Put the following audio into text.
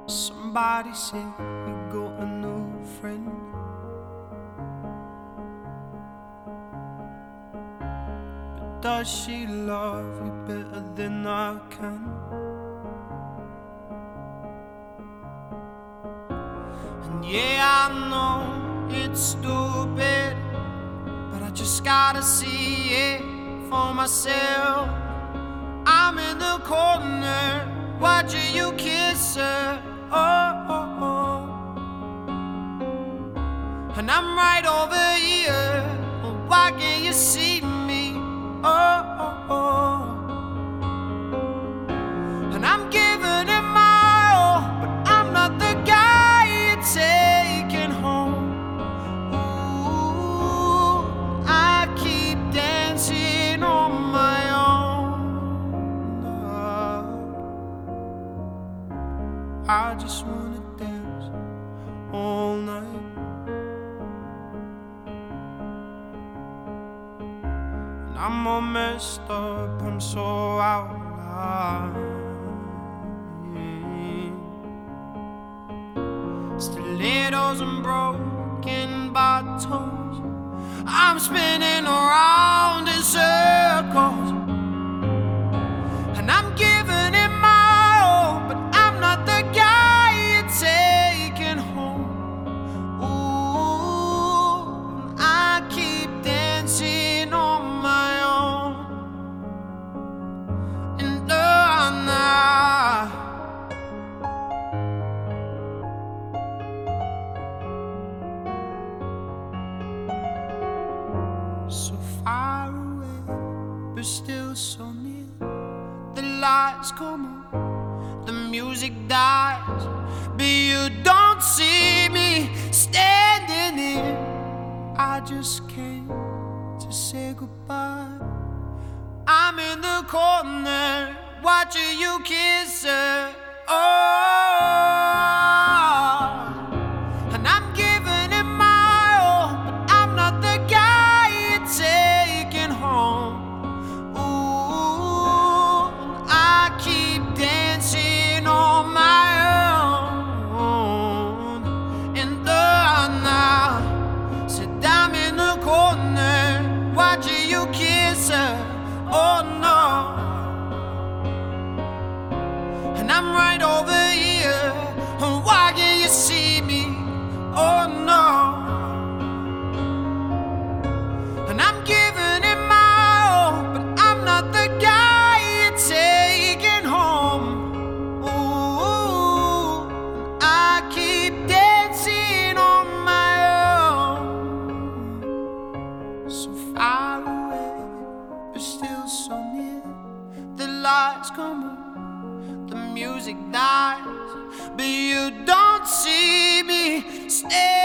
Somebody said you got a new friend, but does she love you better than I can? And yeah, I know it's stupid, but I just gotta see it for myself. I'm in the corner watching you kiss her. And I'm right over here. Why can't you see me? And I'm giving it my all, but I'm not the guy you're taking home. Ooh, I keep dancing on my own. I just wanna dance all night. And I'm all messed up, I'm so out of line. Stilettos and broken bottles, I'm spinning around in circles. And I'm giving it my all, but I'm not the guy you're taking home. Ooh, I keep dancing on my own. And so far away, but still so near. The lights come on, the music dies, but you don't see me standing here. I just came to say goodbye. I'm in the corner watching you kiss her. And I'm giving it my all, but I'm not the guy you're taking home. Ooh, I keep dancing on my own. And now, said I'm in the corner watching you kiss her. Oh no. And I'm right over here. Why can't you see me? Oh no. And I'm giving it my all, but I'm not the guy you're taking home. Ooh, I keep dancing on my own. So far away, but still so near. The lights come on, the music dies, but you don't see me stay.